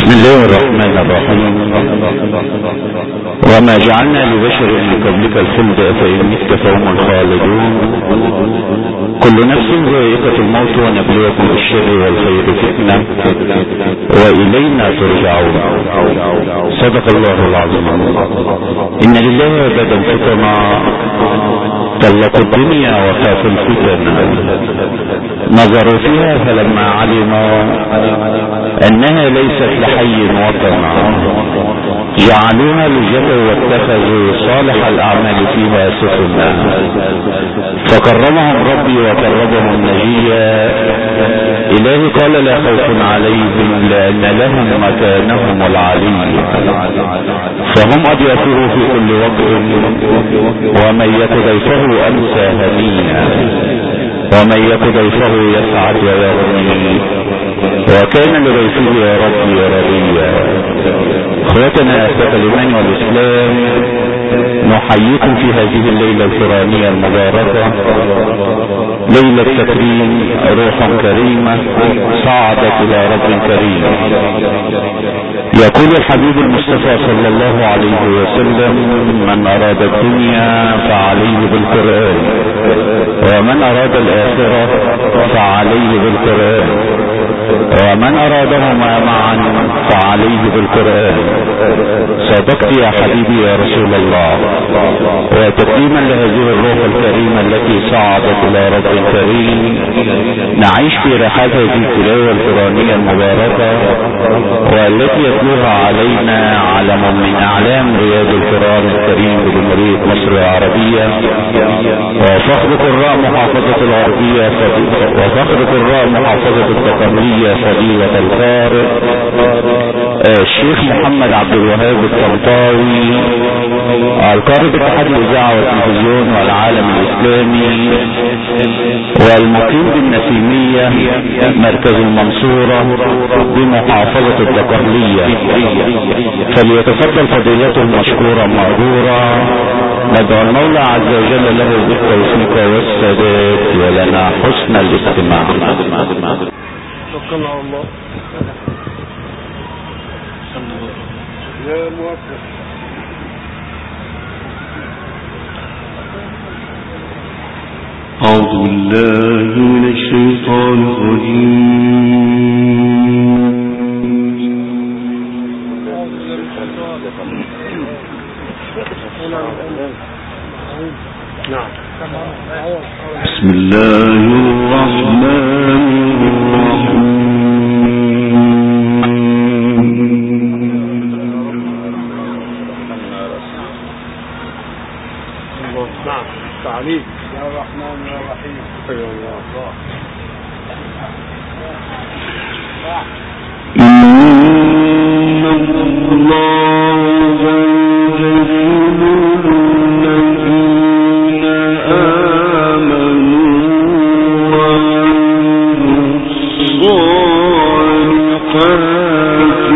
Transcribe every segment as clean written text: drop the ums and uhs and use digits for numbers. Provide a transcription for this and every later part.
بسم الله الرحمن الرحيم. وما جعلنا لبشر من قبلك الخلد أفإن مت فهم الخالدون. كل نفس ذائقة الموت ونبلوكم بالشر والخير فتنة وإلينا ترجعون. صدق الله العظيم. إن لله عبادا فتنا طلقوا الدنيا وخافوا الفتن، نظروا فيها فلما علموا أنها ليست لحي وطنا جعلوها لجبل واتخذوا صالح الأعمال فيها سفنا، فكرمهم ربي وكرمهم نجيا. إلهي قال لا خوف عليهم لأن لهم مكانهم العلي، فهم أضيافه في كل وقت، ومن يك ضيفه أمسى هنيا، ومن يك ضيفه يسعد ويغني، وكان لضيفه يا ربي رضيا. اخوتنا اخوة الايمان والاسلام، نحييكم في هذه الليلة القرآنية المباركة، ليلة تكريم روح كريمة صعدت الى رب كريم. يقول الحبيب المصطفى صلى الله عليه وسلم: من اراد الدنيا فعليه بالقرآن، ومن اراد الاخرة فعليه بالقرآن، ومن ارادهما معا فعليه بالقرآن. صدقت يا حبيبي يا رسول الله. وتكريما لهذه الروح الكريمة التي صعدت الى رب كريم، نعيش في رحاب هذه التلاوة القرآنية المباركة، والتي يتلوها علينا علم من اعلام رياض القرآن الكريم بجمهورية مصر العربية، وفخر قراء محافظة الغربية وفخر قراء محافظة الدقهلية فضيلة القارئ الشيخ محمد عبد الوهاب الطنطاوي، القارئ باتحاد الاذاعة والتلفزيون والعالم الاسلامي، والمقيم بالنسيمية مركز المنصورة بمحافظة الدقهلية. فليتفضل فضيلته مشكورا مأجورا. ندعو المولى عز وجل له بالتوفيق والسداد، ولنا حسن الاستماع. توكلنا على الله يا موفق. أعوذ بالله من الشيطان الرجيم. بسم الله الرحمن الرحيم. نعم تعليق يا الرحمن يا رحيم. يا الله. إن الله يجزل الذين آمنوا وعملوا الصالحات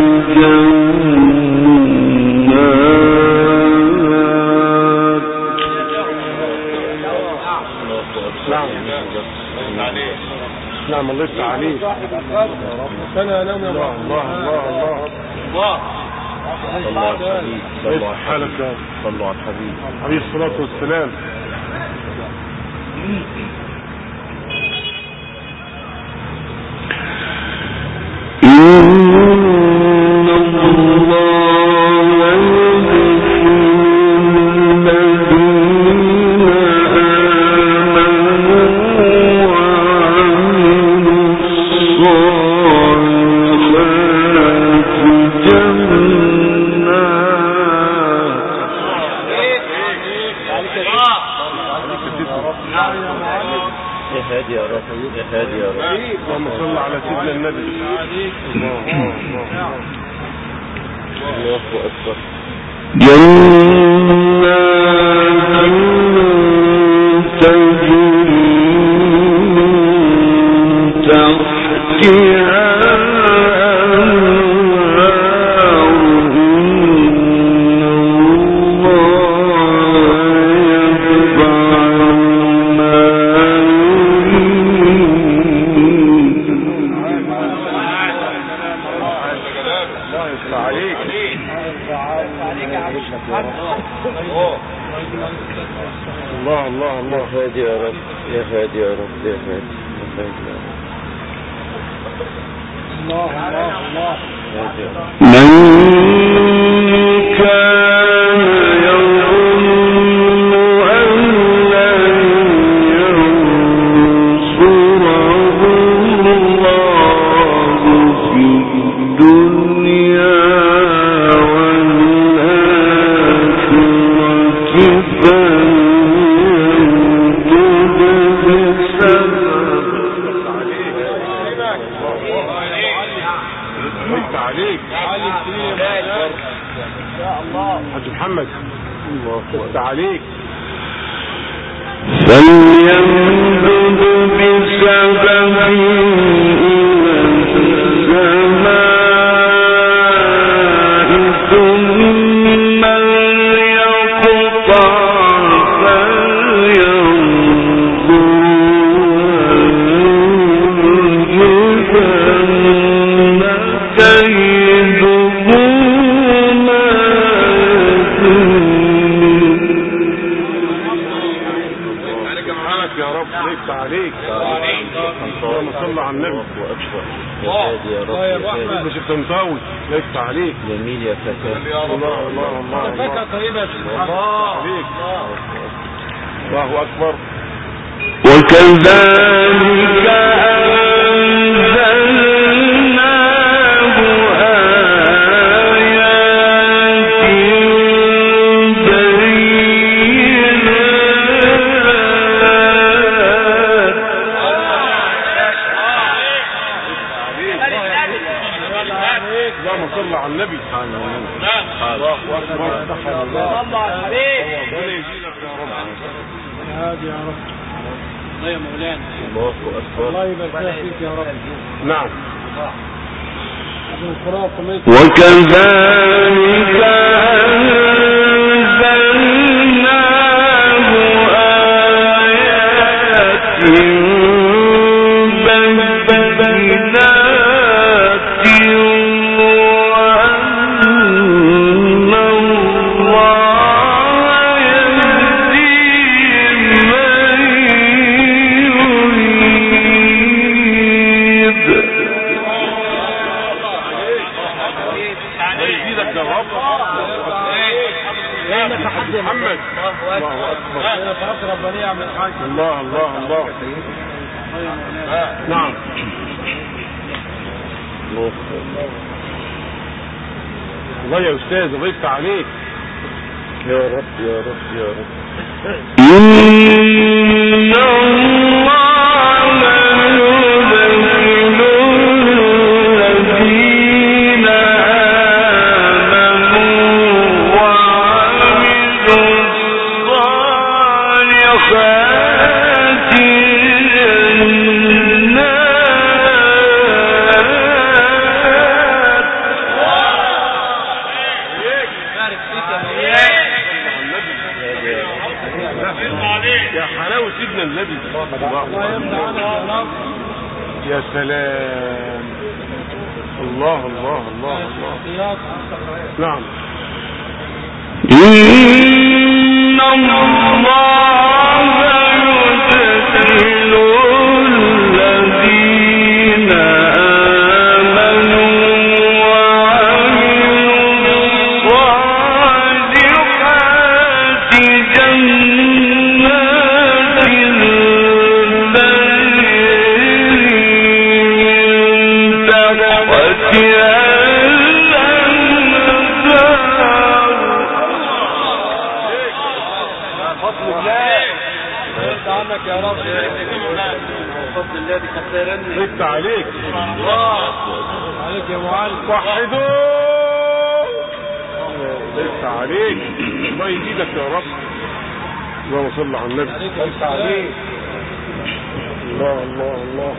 نعم الله يفتح عليك. سنة نوم يا الله الله الله الله. صلوا على الحبيب، صلوا على الحبيب عليه الصلاة والسلام. اللهم صل على سيدنا النبي. الله أكبر. جنات تجري من تحتها الله يفتح عليك. الله الله الله. يا هادي يا رب، يا هادي يا رب، يا هادي، يا هادي يا رب. الله الله الله. من كان يظن أن لن ينصره الله في الدنيا والآخرة فليمدد بسبب. عليك يا الله حاج محمد. الله عليك. فليمدد بسبب إلى السماء ثم ليقطع فلينظر يذهبن كيده ما يذهب. يا رب ليك عليك. اللهم صل على النبي. يا هادي يا رب، يا هادي. مش التنطاوي ليك عليك. جميل يا فتاة. الله الله الله. فكرة طيبة الله عليك. الله أكبر. وكذلك أنزلناه آيات بينات. اللهم صل على النبي. الله أكبر. الله على الحبيب. هادي يا رب. الله يا مولانا. الله أكبر. الله يبارك فيك يا رب. نعم. وكذلك أنزلناه آيات بينات وأن الله يهدي من يريد. يزيدك يا رب. انك حد محمد. الله اكبر. ربنا يعمل حاجه. الله الله الله. نعم. الله يا استاذ الله يفتح عليك. يا رب يا رب يا رب. إن يا سلام. الله الله الله الله. نعم. إن الله يدخل الذين آمنوا وعملوا الصالحات جنات يا رب بفضل الله دي خسران. زدت عليك. الله عليك يا معلم. وحدوا. زدت عليك. الله يزيدك يا رب. اللهم صل على النبي. زدت عليك. الله الله الله.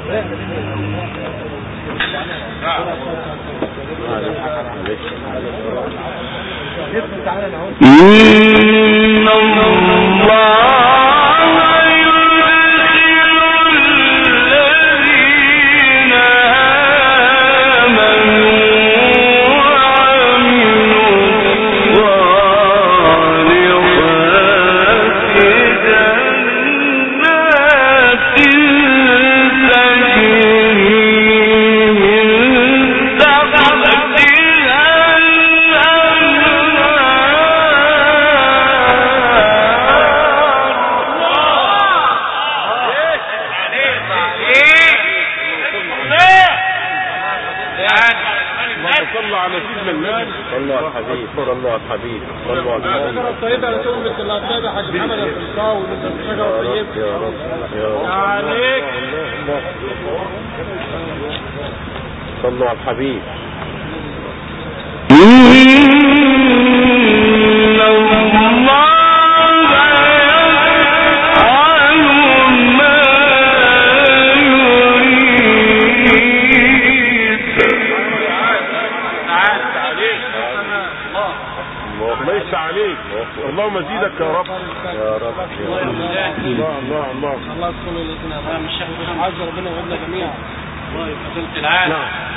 إن الله يدخل الذين آمنوا اللهم صل على سيدنا النبي. صلوا على الحبيب، صلوا على الحبيب، صلوا على النبي. الشجرة الطيبة يا رسول مثل الأبداد حاج محمد الفلساوي الشجرة الطيبة. يا رب يا رب عليك. صلوا على الحبيب. ليس عليك. اللهم زيدك يا رب يا رب يا رب. الله الله الله. الله يسكن الذين امنوا الشيخ عز ربنا يعيننا جميعا. الله يفضل العالم.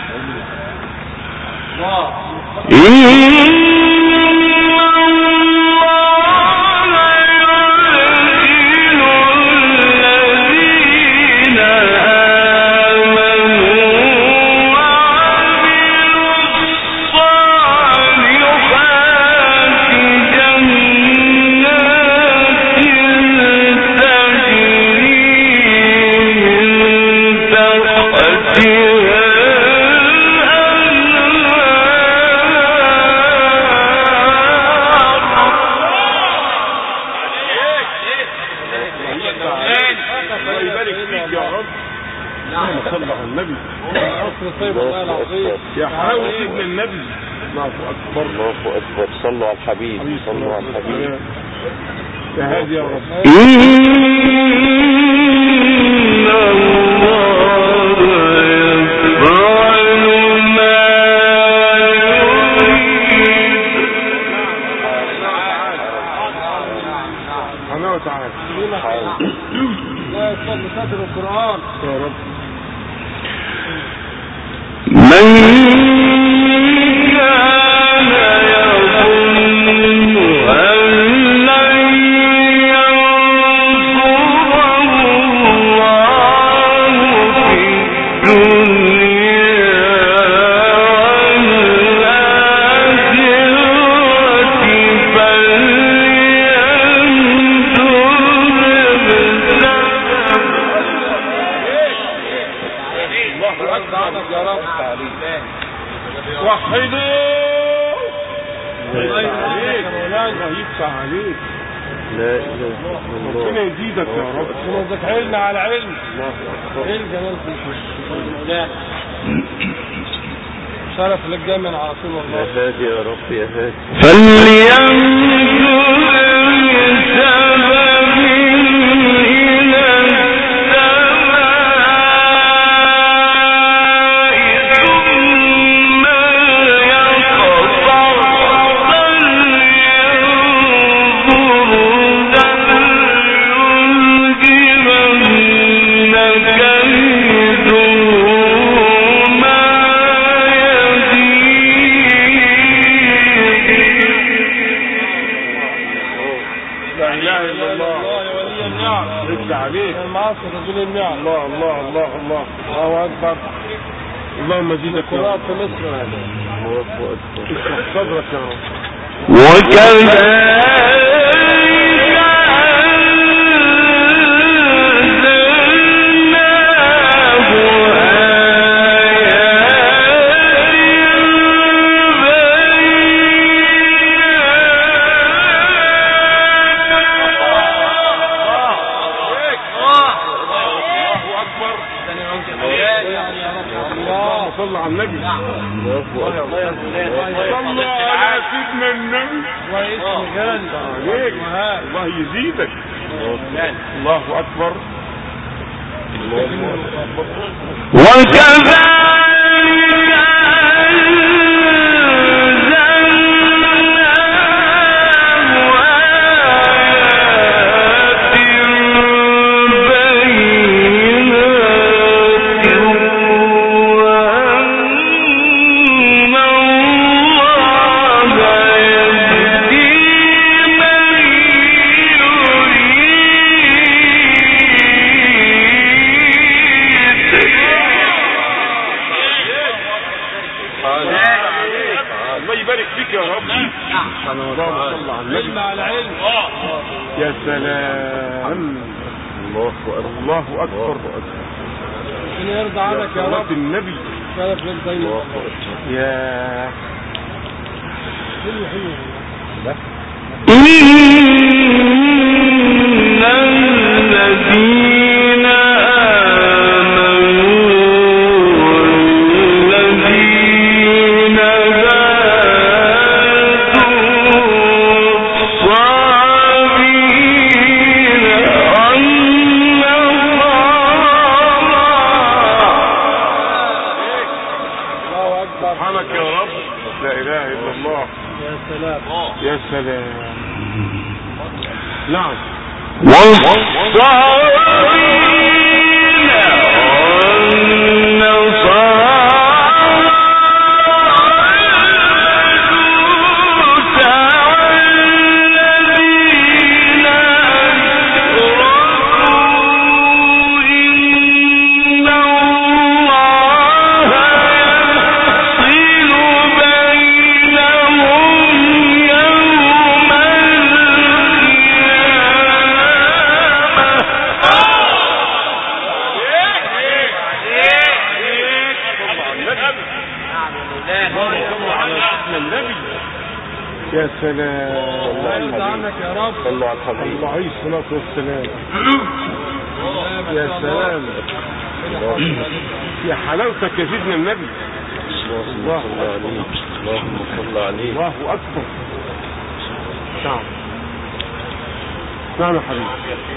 يا حلاوة سيدنا النبي. الله أكبر الله أكبر. صلوا على الحبيب، صلوا على الحبيب. يا هادي يا رب. سبحانه وتعالى. لا يصل بصدر القرآن يا رب. عليك. لا إله إلا الله. ربنا يزيدك يا رب. ونزك علم على علم. ايه الجمال فيك. شرف لك دايما على رسول الله. يا هادي يا رب يا هادي. فلينظر الله الله الله الله الله أكبر. اللهم زيدك يا رب. في مصر الله أكبر. اشرح صدرك يا رب. وكذلك صلوا على النبي. صلوا على سيدنا النبي. عليك. الله يزيدك. الله أكبر. وكذلك يا سلام. الله أكبر. ربنا يرضى عنك يا رب. النبي. شرف لك دايما. يا حلو حلو. إن الذين آمنوا والذين هادوا الصابئين سبحانك يا رب، لا إله إلا الله. يا سلام يا سلام. نعم. والصابرين يا سلام. الله عنك يا رب. صلوا على الحبيب. الله عليه الصلاة والسلام. يا سلام يا حلاوتك يا سيدنا النبي. اللهم صل عليه. اللهم صل عليه. الله أكبر. نعم نعم يا حبيبي.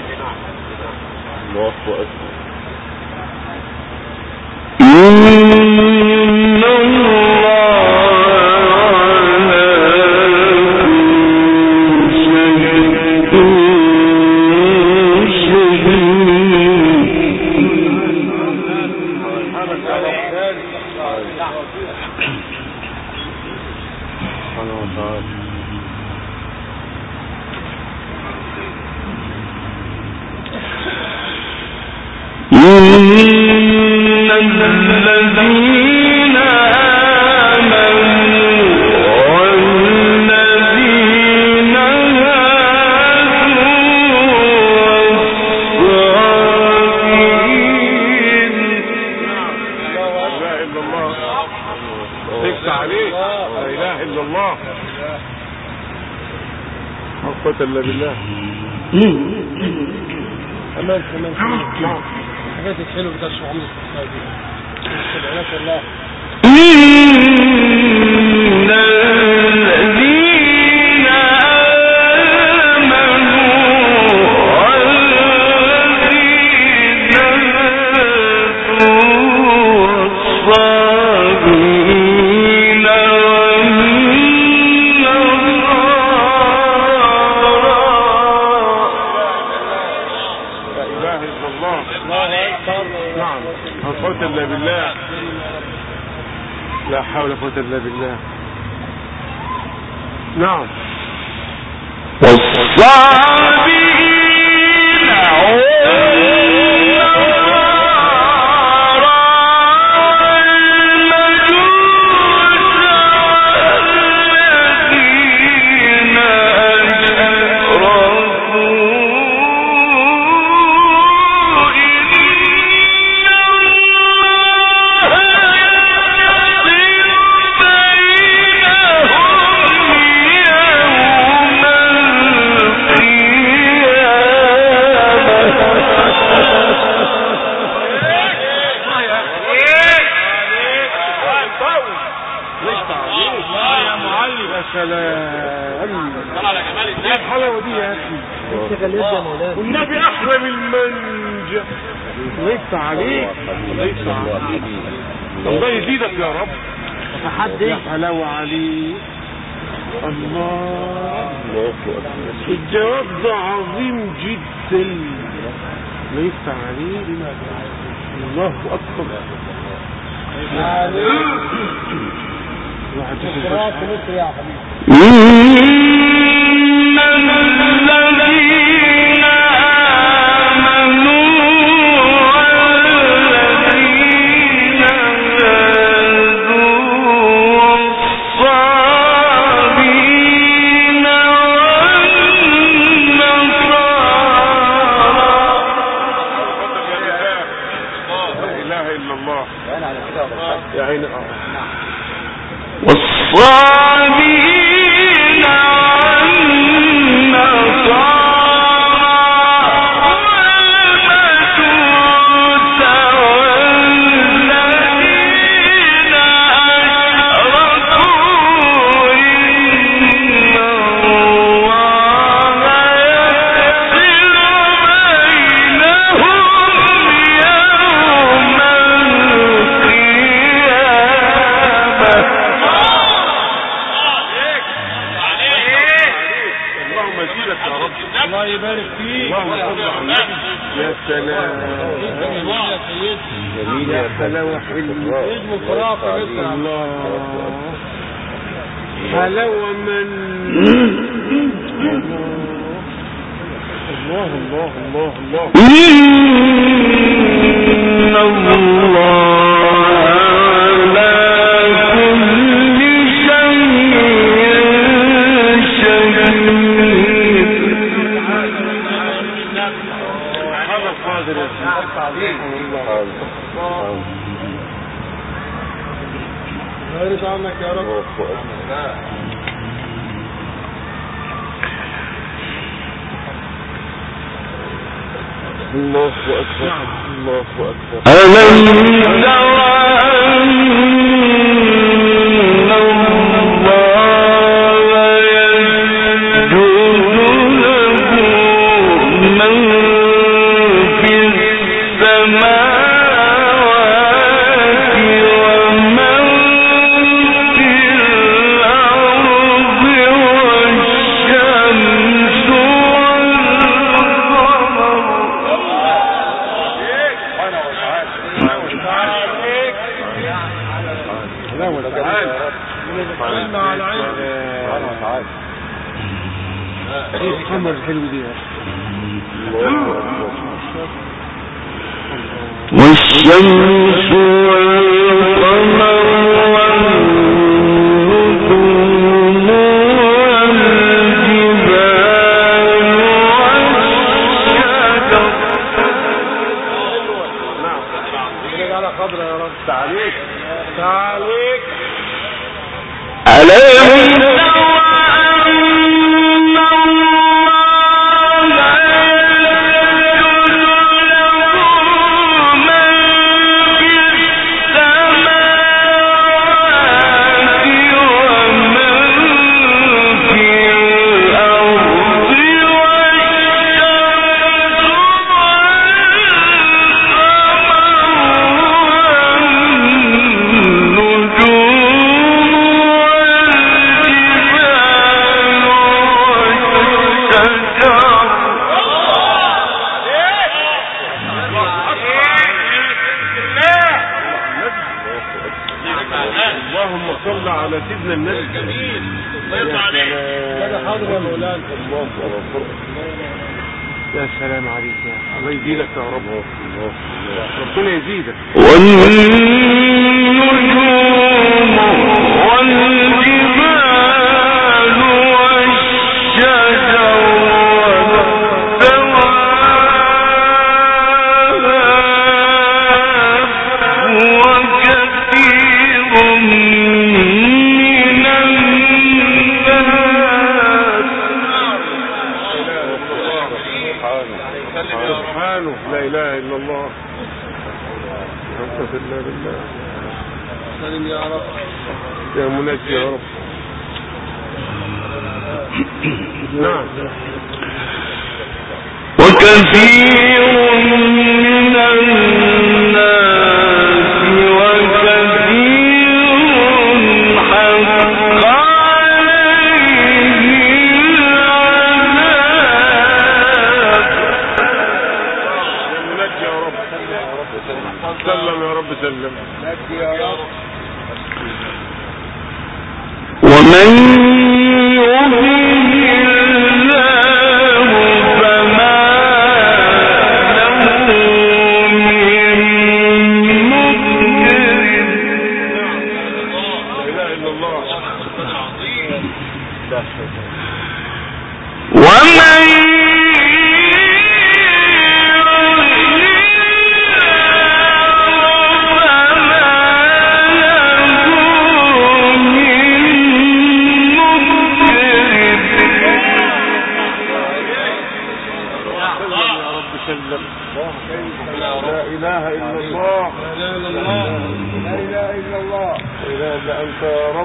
الله أكبر. الذين آمنوا والذين هادوا والصابرين. لا إله إلا الله. تكسى عليك. لا إله إلا الله. حقة إلا بالله. كمان نعم. الحاجات الحلوه بتاع الشيخ عمرو الصادق. سبحانك الله. إن الذين آمنوا والذين هادوا والصابرين لا إله إلا الله. نعم. لا قوة إلا بالله. لا حول ولا قوة إلا بالله. نعم. والصابرين والنبي أحلى من المنجة. ليس عليك. ليس عليك. الله يزيدك يا رب. تحدي. حلاوة عليك. الله. الجواب ده عظيم جدا. ليس عليك. الله أكبر. واحد قراءة مصر يا حبيبي. الذين آمنوا والذين هادوا والصابرين والنصارى. لا إله إلا الله. يا عين والصابين الله يبارك فيك. يا سلام جميل يا حلاوة حلوة نجم الخرافة لسه. الله حلاوة من الله الله الله الله إن الله على كل شيء شهيد. هذا قادر يا سيدي الله بارك عنك يا رب. الله أكبر الله أكبر. ألم تر أن الله يسجد له من في السماوات ومن في الأرض والشمس ايه القمر الحلو دي والشمس والقمر والنجوم والجبال والشجر. نعم على خضرة يا رب. تعاليك تعاليك ألم اللهم صل على سيدنا النبي. جميل. الله يرضى عليك. كده حاضر يا مولانا. يا سلام عليك يا الله يزيدك يا رب. ربنا يزيدك. والنجوم والجبال والشجر وكثير من الناس. سبحانه لا اله الا الله. الحمد لله بالله. سلم يا رب. يا منجي يا رب. نعم. وكثير من الناس وكثير حق عليه العذاب. يا رب سلم يا رب سلم. ومن يهن الله فما له من مكرم. لا اله الا الله. ومن من رب.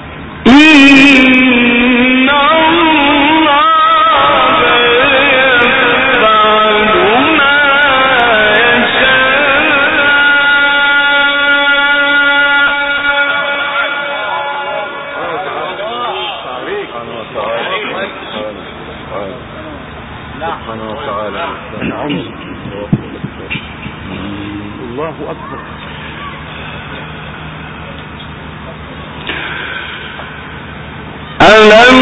إن الله يفعل ما سبحانه وتعالى. الله أكبر. ألم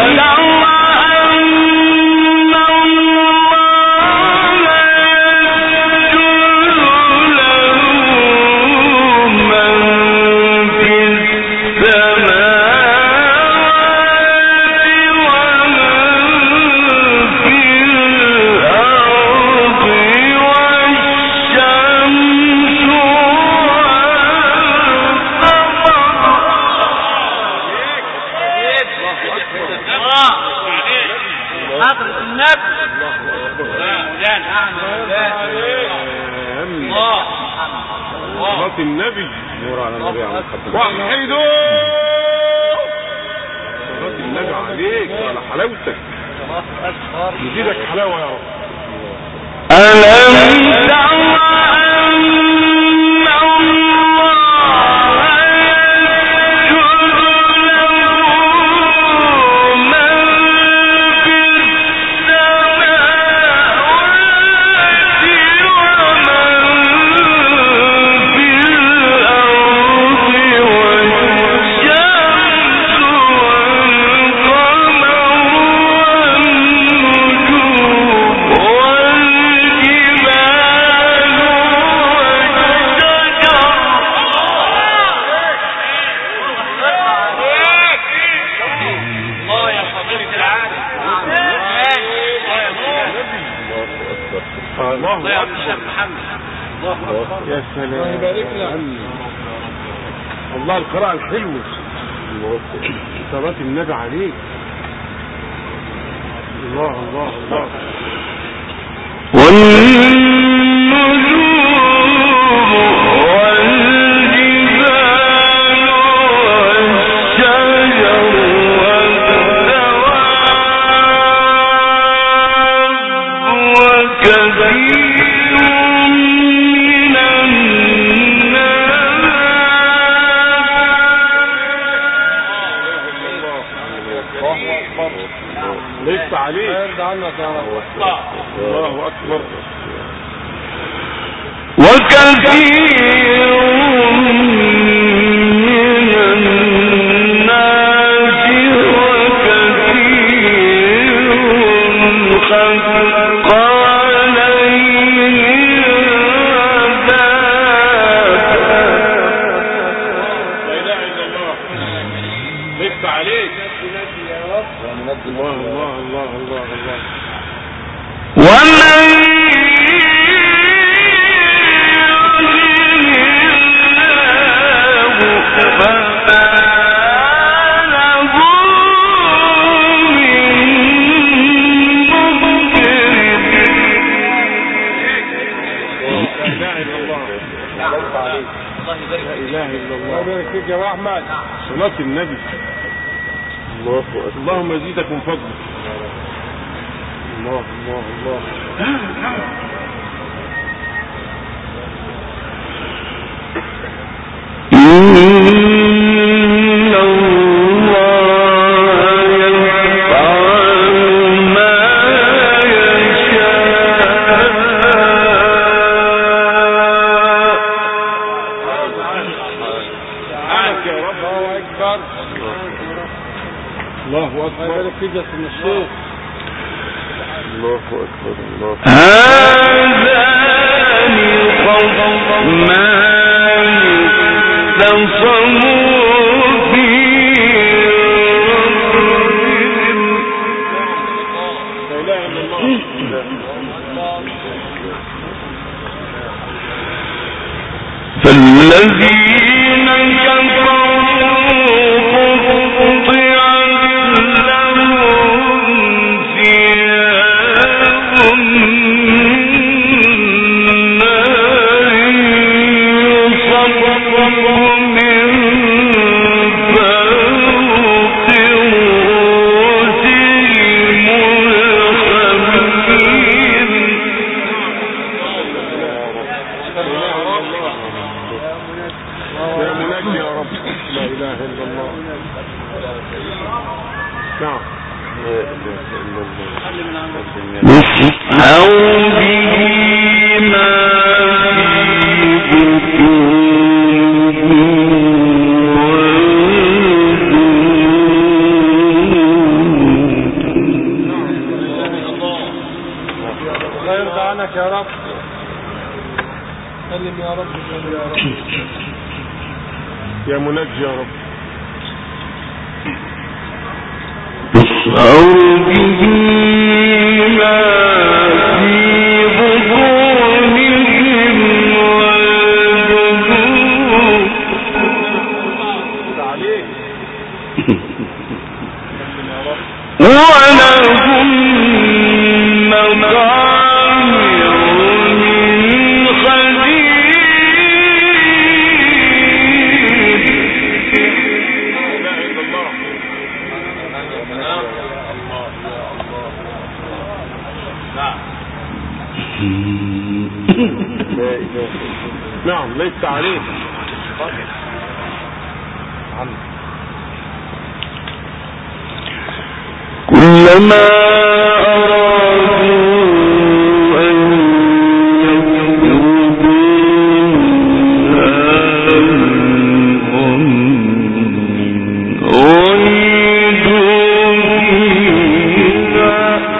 النبي نور على النبي على الخط. وحيدو صلاة النبي عليك وعلى حلاوتك. يزيدك حلاوة يا رب. ألم يا سلام. الله القراءة الحلوة. صلاة النبي عليك. الله الله الله. لسه عليك. الله أكبر. وكثير من الناس وكثير حق عليه لسه عليك. الله الله الله الله الله. ومن صلاة النبي. اللهم يزيدك من فضلك. الله الله الله. الله أكبر. كده من الشيخ. الله أكبر. الله. هذان خصمان اختصموا في لا إله إلا الله. فالذين كفروا من نعم. يسحوا به ما في الله يرضى عنك يا رب. سلم يا رب. سلم يا رب يا منجي يا رب. يسحوا به ما في بطونهم والجلود ولهم مقامع من خليل. نعم ليس عليك. كلما أرادوا أن يخرجوا منهم أعيدوا فيها.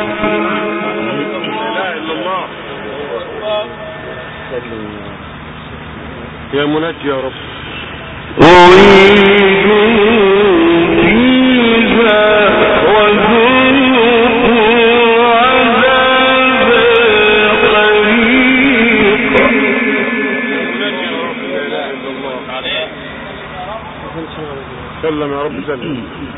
لا إلا الله. يا منجي يا رب. أعيدوا فيها وذوقوا عذاب الحريق. سلم يا رب سلم.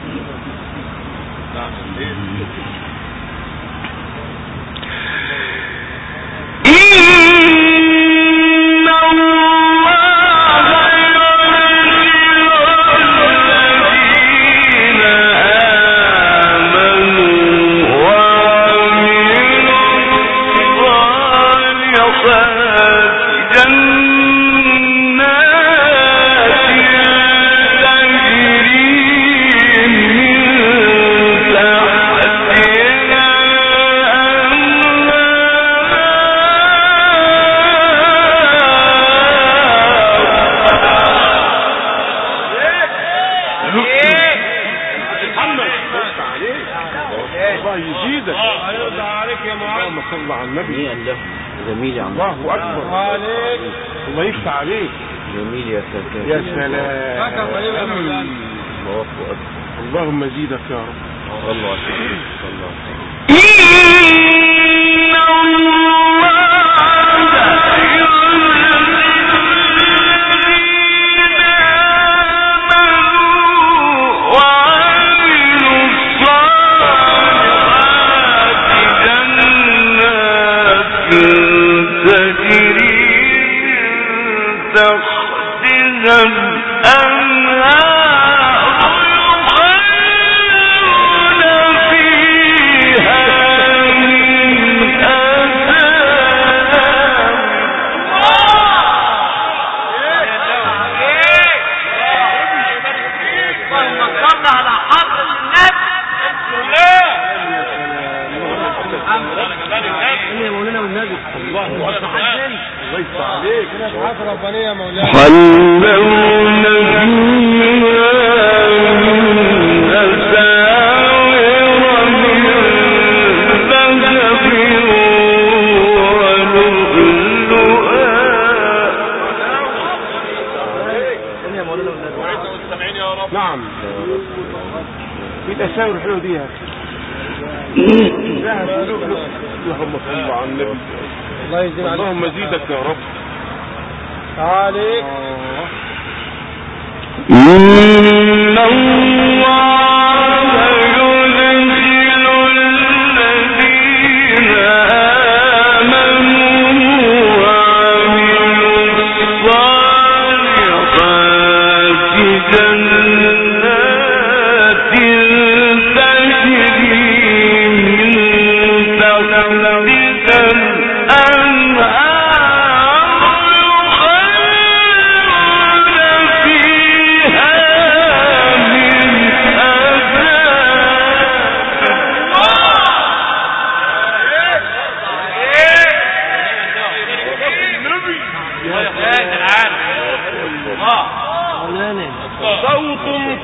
صلى على النبي. جميل يا عم. الله أكبر عليك. الله يفتح عليك. جميل يا سلام. يا سلام. الله أكبر. اللهم زيدك يا رب. الله أكبر. الله أكبر. نعم. في الأساور الحلوة دي اللهم صل على النبي. اللهم زيدك يا رب. عليك. إن الله يدخل الذين آمنوا وعملوا الصالحات جنات تجري من تحتها الأنهار خالدين فيها من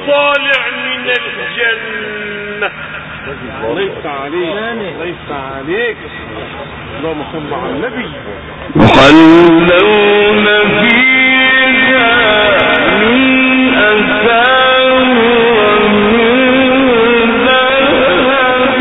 طالع من الجنة. الله يفتح عليك، الله يفتح عليك. اللهم صل على النبي. يحلون فيها من أساور من ذهب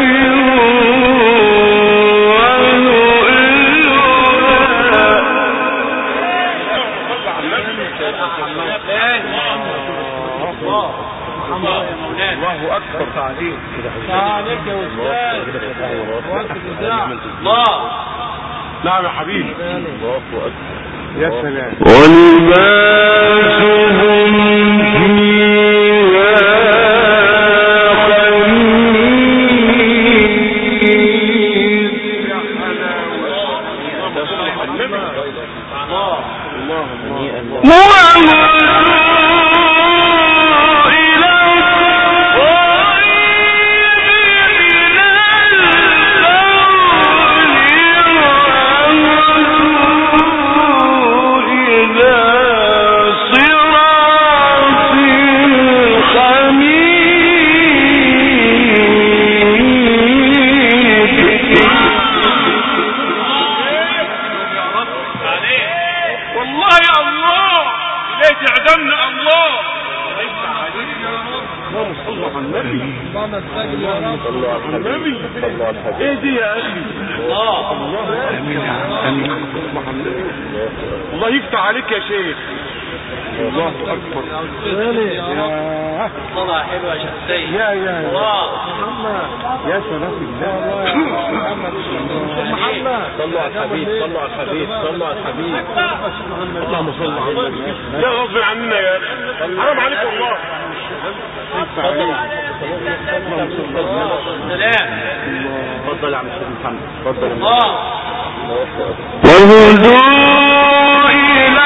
الله أكبر. تعليق عليك يا أستاذ. الله. نعم يا حبيبي. الله أكبر. يا سلام. ولباسهم فيها ايه دي يا اخي؟ الله يفتح عليك يا شيخ. الله اكبر. طلع حلوة يا شخصية. يا سلام الله. محمد صلوا على الحبيب، صلوا على الحبيب، صلوا على الحبيب. اللهم صل على النبي. يا غصب عننا يا اخي، حرام عليك والله. تفضل يا عم الشيخ محمد. تفضل يا محمد. وهدوا إلى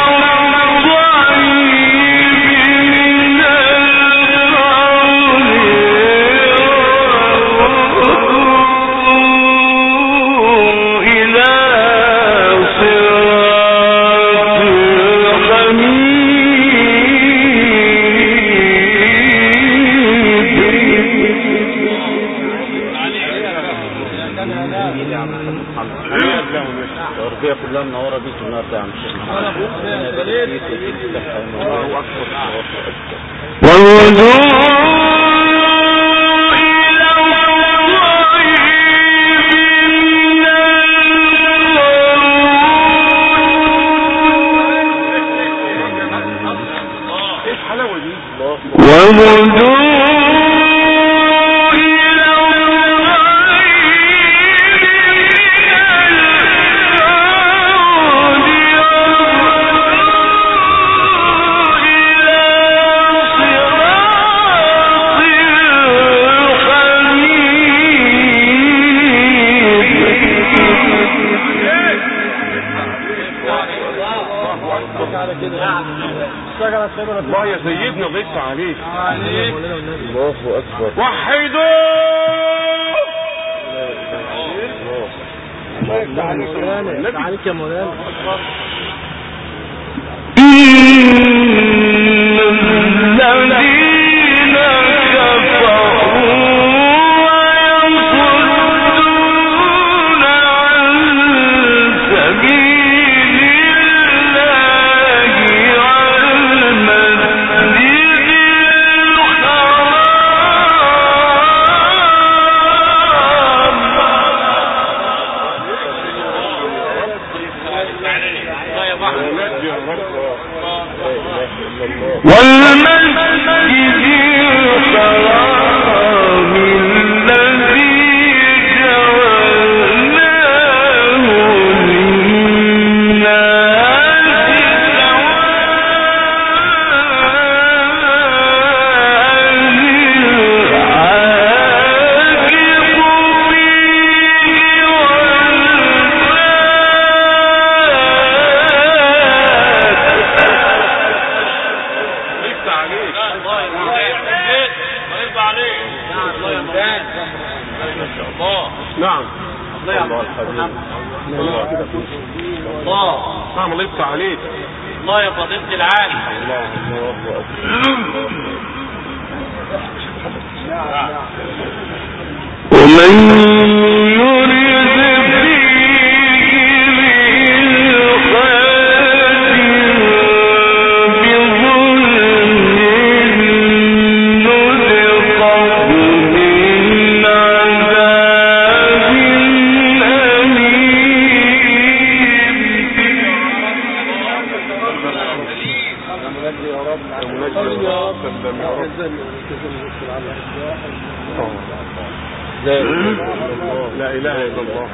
التربية كلها منورة بيك النهارده يا عم الشيخ محمد. الله يا سيدنا الله يفتح عليك. الله اكبر. وحدوا. الله يفتح عليك يا مولانا. الذين كفروا ويصدون عن سبيل الله والمسجد الحرام الذي جعلناه نعم. نعم الله يفتح عليك. الله يا فضيلة العالم. الله لا إله إلا الله.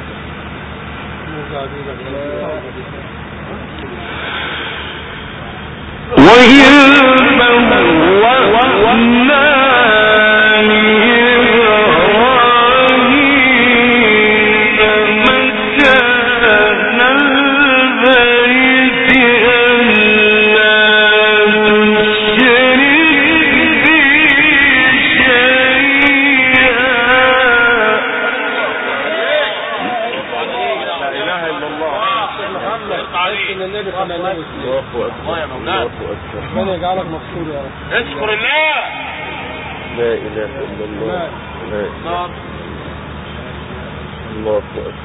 ربنا يجعلك مبسوط يا رب. اشكر الله. لا اله الا الله. لا الله اكبر.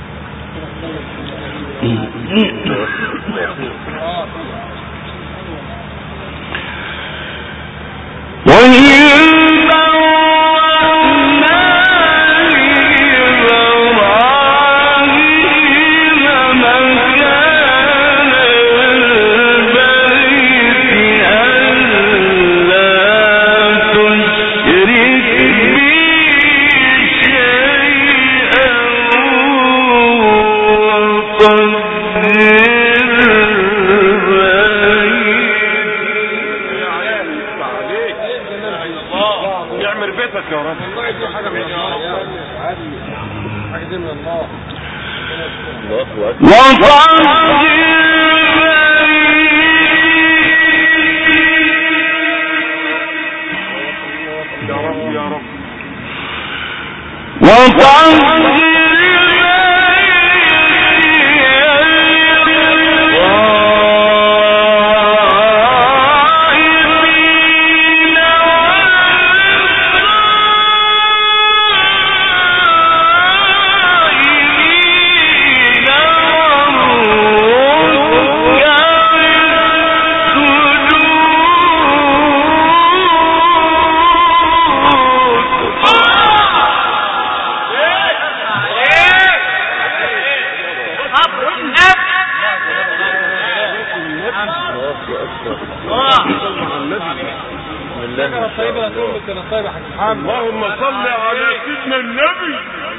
اللهم صل على سيدنا النبي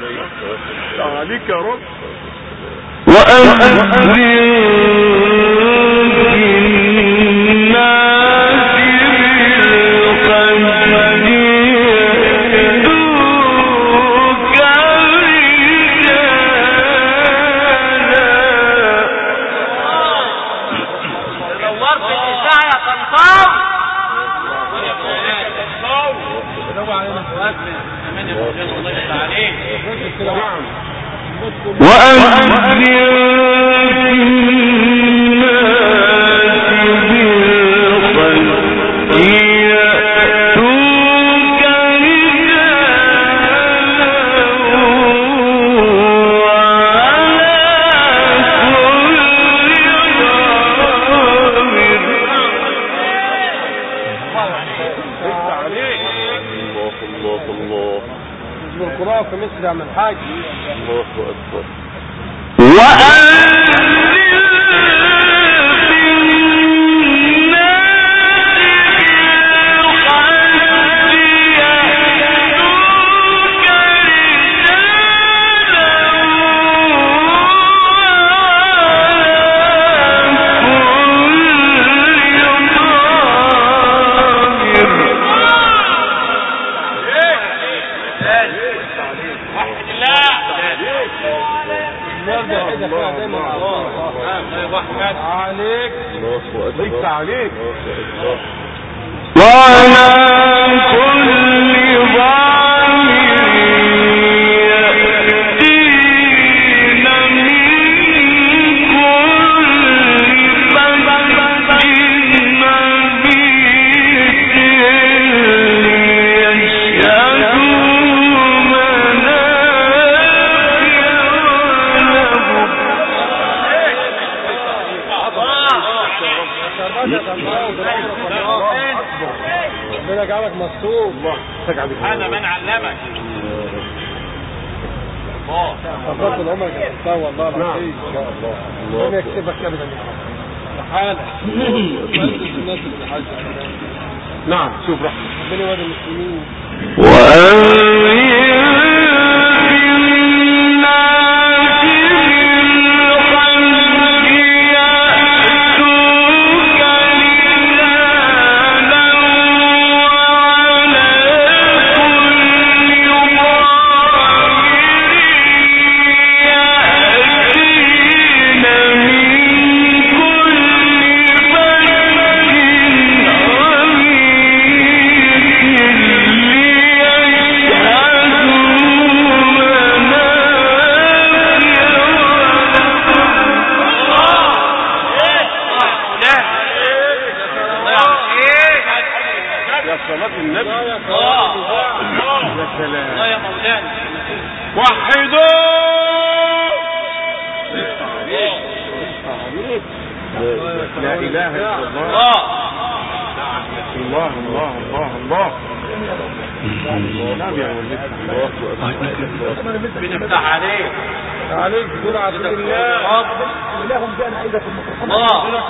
عليك يا رب. Yeah. الصوت هذا من علمك. فضلت العمر جبتها والله العظيم. ربنا يكسبك ابدا حالك. الناس اللي حاجه. نعم شوف رحمه ربنا يودي المسلمين. لا اله الا الله. الله الله الله الله. بنفتح عليك تقول عبد الله لهم جاءنا عايزة في الميكروفون.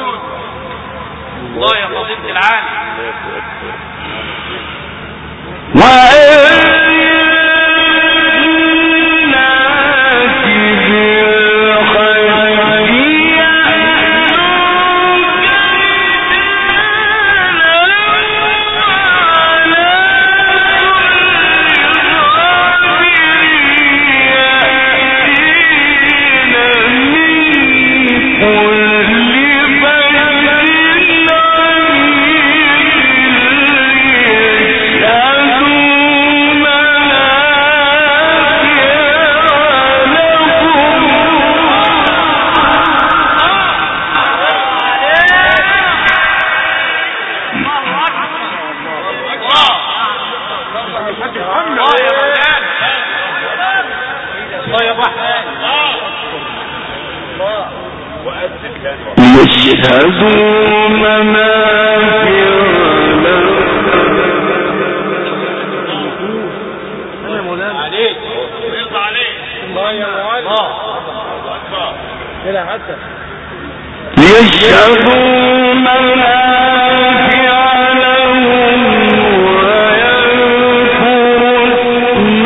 الله يا فضيلة العالم. يشهدوا منافع لهم. عليك يرضى عليك. الله يا معلم. كده حتى يشهدوا منافع لهم ويذكروا اسم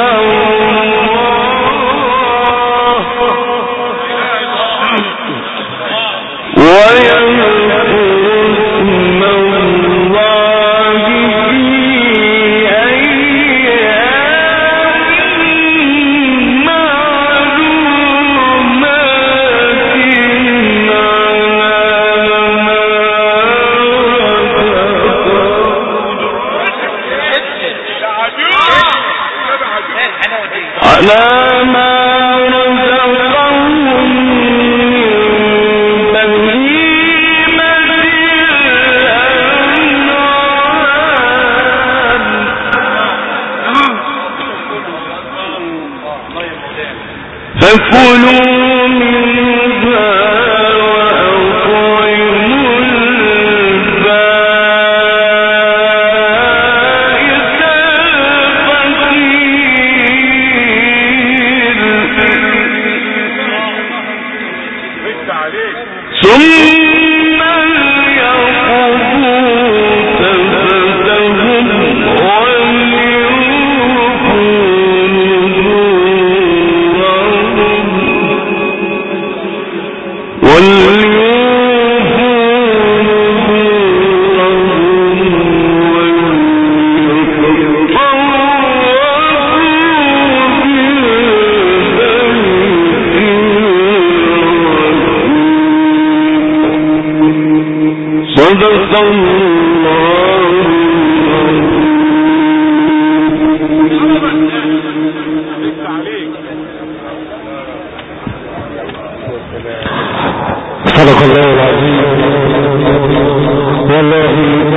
على ما رزقهم من بهيمة الأنعام فكلوا منها وأطعموا البائس الفقير ثم ليقضوا تفثهم صدق الله. صدق الله العظيم. والله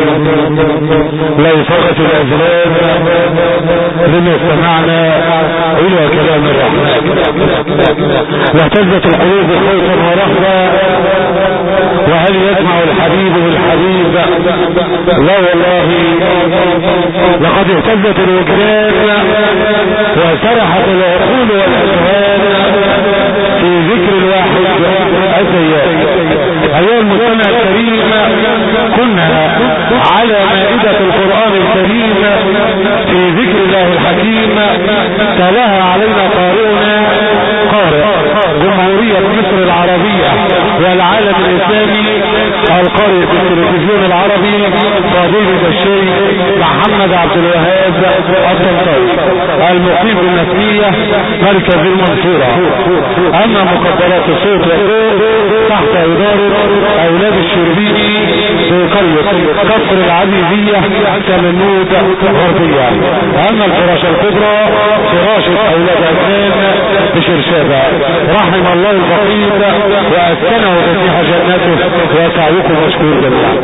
لا يفرط الأزلام لما استمعنا إلى كلام الرحمن واهتزت القلوب خوفا ورهبا وهل يسمع الحبيب بالحبيب؟ لا والله، لقد اهتزت الوجدان وسرحت العقول والاذهان في ذكر الواحد الزيات. ايها المستمع الكريم، كنا على مائدة القرآن الكريم في ذكر الله الحكيم، تلاها علينا قارئنا قارئ جمهورية مصر العربية والعالم الإسلامي، القارئ في التلفزيون العربي فضيلة الشيخ محمد عبد الوهاب الطنطاوي المقيم بالنسبية مركز المنصورة. أما مقدرات الصوت والصوت تحت إدارة أولاد الشربيني في قرية كفر العزيزية كمنود غربية. أما الفراشة الكبرى فراشة أولاد عثمان بشرشابة، رحم الله الفقير وأسكنه فسيح جنته، وسعيكم مشكور جميعا.